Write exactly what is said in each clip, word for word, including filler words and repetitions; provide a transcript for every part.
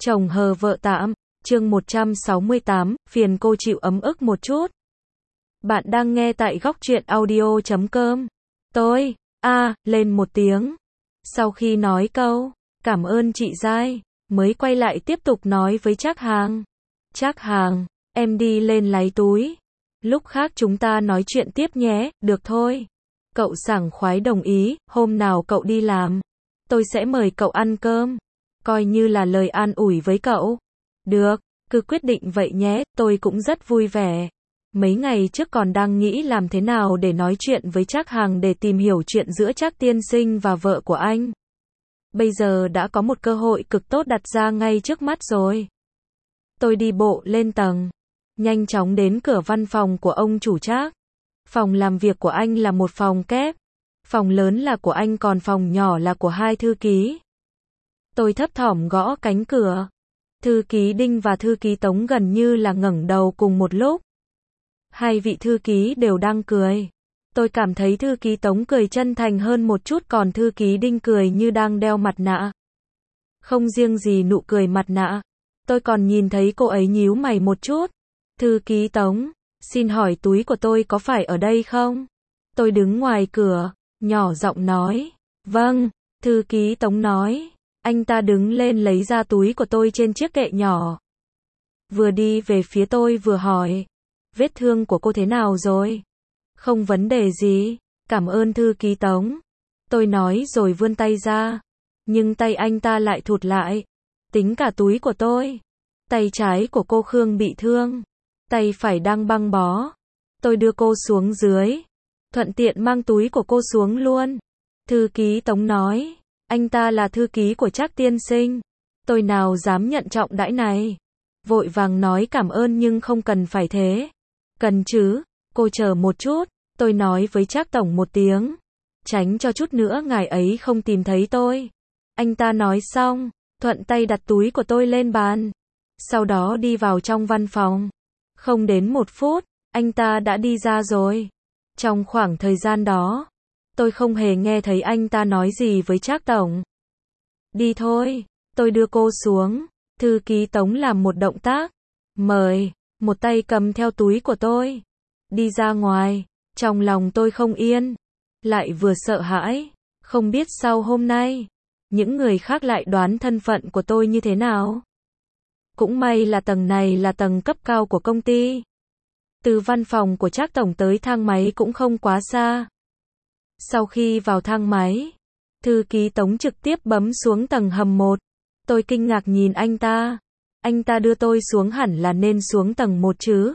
Chồng hờ vợ tạm, chương một trăm sáu mươi tám, phiền cô chịu ấm ức một chút. Bạn đang nghe tại góc truyện audio chấm com. Tôi, a, lên một tiếng. Sau khi nói câu, cảm ơn chị Giai, mới quay lại tiếp tục nói với Trác Hàng. Trác Hàng, em đi lên lấy túi. Lúc khác chúng ta nói chuyện tiếp nhé, được thôi. Cậu sảng khoái đồng ý, hôm nào cậu đi làm, tôi sẽ mời cậu ăn cơm. Coi như là lời an ủi với cậu. Được, cứ quyết định vậy nhé, tôi cũng rất vui vẻ. Mấy ngày trước còn đang nghĩ làm thế nào để nói chuyện với Trác Hàng để tìm hiểu chuyện giữa Trác tiên sinh và vợ của anh. Bây giờ đã có một cơ hội cực tốt đặt ra ngay trước mắt rồi. Tôi đi bộ lên tầng, nhanh chóng đến cửa văn phòng của ông chủ Trác. Phòng làm việc của anh là một phòng kép. Phòng lớn là của anh còn phòng nhỏ là của hai thư ký. Tôi thấp thỏm gõ cánh cửa. Thư ký Đinh và thư ký Tống gần như là ngẩng đầu cùng một lúc. Hai vị thư ký đều đang cười. Tôi cảm thấy thư ký Tống cười chân thành hơn một chút, còn thư ký Đinh cười như đang đeo mặt nạ. Không riêng gì nụ cười mặt nạ, tôi còn nhìn thấy cô ấy nhíu mày một chút. Thư ký Tống, xin hỏi túi của tôi có phải ở đây không? Tôi đứng ngoài cửa, nhỏ giọng nói. Vâng, thư ký Tống nói. Anh ta đứng lên lấy ra túi của tôi trên chiếc kệ nhỏ. Vừa đi về phía tôi vừa hỏi. Vết thương của cô thế nào rồi? Không vấn đề gì, cảm ơn thư ký Tống. Tôi nói rồi vươn tay ra. Nhưng tay anh ta lại thụt lại. Tính cả túi của tôi. Tay trái của cô Khương bị thương. Tay phải đang băng bó. Tôi đưa cô xuống dưới. Thuận tiện mang túi của cô xuống luôn. Thư ký Tống nói. Anh ta là thư ký của Trác tiên sinh. Tôi nào dám nhận trọng đãi này. Vội vàng nói cảm ơn nhưng không cần phải thế. Cần chứ, cô chờ một chút. Tôi nói với Trác tổng một tiếng. Tránh cho chút nữa ngài ấy không tìm thấy tôi. Anh ta nói xong, thuận tay đặt túi của tôi lên bàn. Sau đó đi vào trong văn phòng. Không đến một phút, anh ta đã đi ra rồi. Trong khoảng thời gian đó, tôi không hề nghe thấy anh ta nói gì với Trác tổng. Đi thôi, tôi đưa cô xuống. Thư ký Tống làm một động tác. Mời, một tay cầm theo túi của tôi. Đi ra ngoài, trong lòng tôi không yên. Lại vừa sợ hãi, không biết sau hôm nay, những người khác lại đoán thân phận của tôi như thế nào. Cũng may là tầng này là tầng cấp cao của công ty. Từ văn phòng của Trác tổng tới thang máy cũng không quá xa. Sau khi vào thang máy, thư ký Tống trực tiếp bấm xuống tầng hầm một. Tôi kinh ngạc nhìn anh ta. Anh ta đưa tôi xuống hẳn là nên xuống tầng một chứ.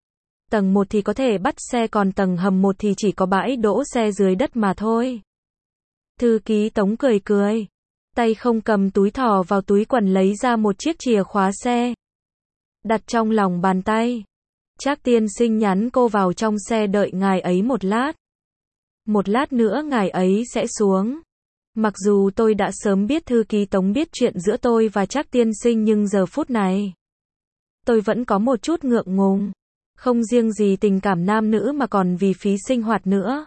Tầng một thì có thể bắt xe, còn tầng hầm một thì chỉ có bãi đỗ xe dưới đất mà thôi. Thư ký Tống cười cười. Tay không cầm túi thò vào túi quần lấy ra một chiếc chìa khóa xe. Đặt trong lòng bàn tay. Trác tiên sinh nhắn cô vào trong xe đợi ngài ấy một lát. Một lát nữa ngài ấy sẽ xuống. Mặc dù tôi đã sớm biết thư ký Tống biết chuyện giữa tôi và Trác tiên sinh nhưng giờ phút này, tôi vẫn có một chút ngượng ngùng. Không riêng gì tình cảm nam nữ mà còn vì phí sinh hoạt nữa.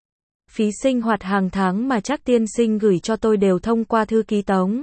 Phí sinh hoạt hàng tháng mà Trác tiên sinh gửi cho tôi đều thông qua thư ký Tống.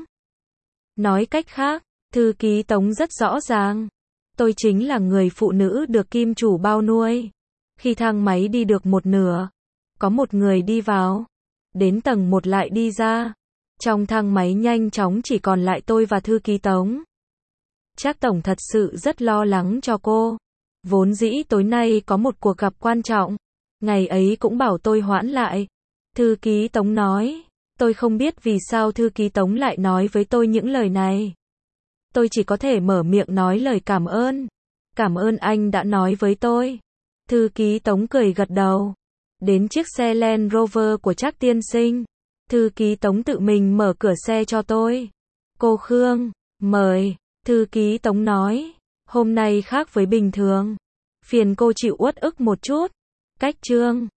Nói cách khác, thư ký Tống rất rõ ràng. Tôi chính là người phụ nữ được kim chủ bao nuôi. Khi thang máy đi được một nửa, có một người đi vào. Đến tầng một lại đi ra. Trong thang máy nhanh chóng chỉ còn lại tôi và thư ký Tống. Trác tổng thật sự rất lo lắng cho cô. Vốn dĩ tối nay có một cuộc gặp quan trọng. Ngày ấy cũng bảo tôi hoãn lại. Thư ký Tống nói. Tôi không biết vì sao thư ký Tống lại nói với tôi những lời này. Tôi chỉ có thể mở miệng nói lời cảm ơn. Cảm ơn anh đã nói với tôi. Thư ký Tống cười gật đầu. Đến chiếc xe Land Rover của Trác tiên sinh. Thư ký Tống tự mình mở cửa xe cho tôi. Cô Khương, mời. Thư ký Tống nói. Hôm nay khác với bình thường. Phiền cô chịu uất ức một chút. Cách trương.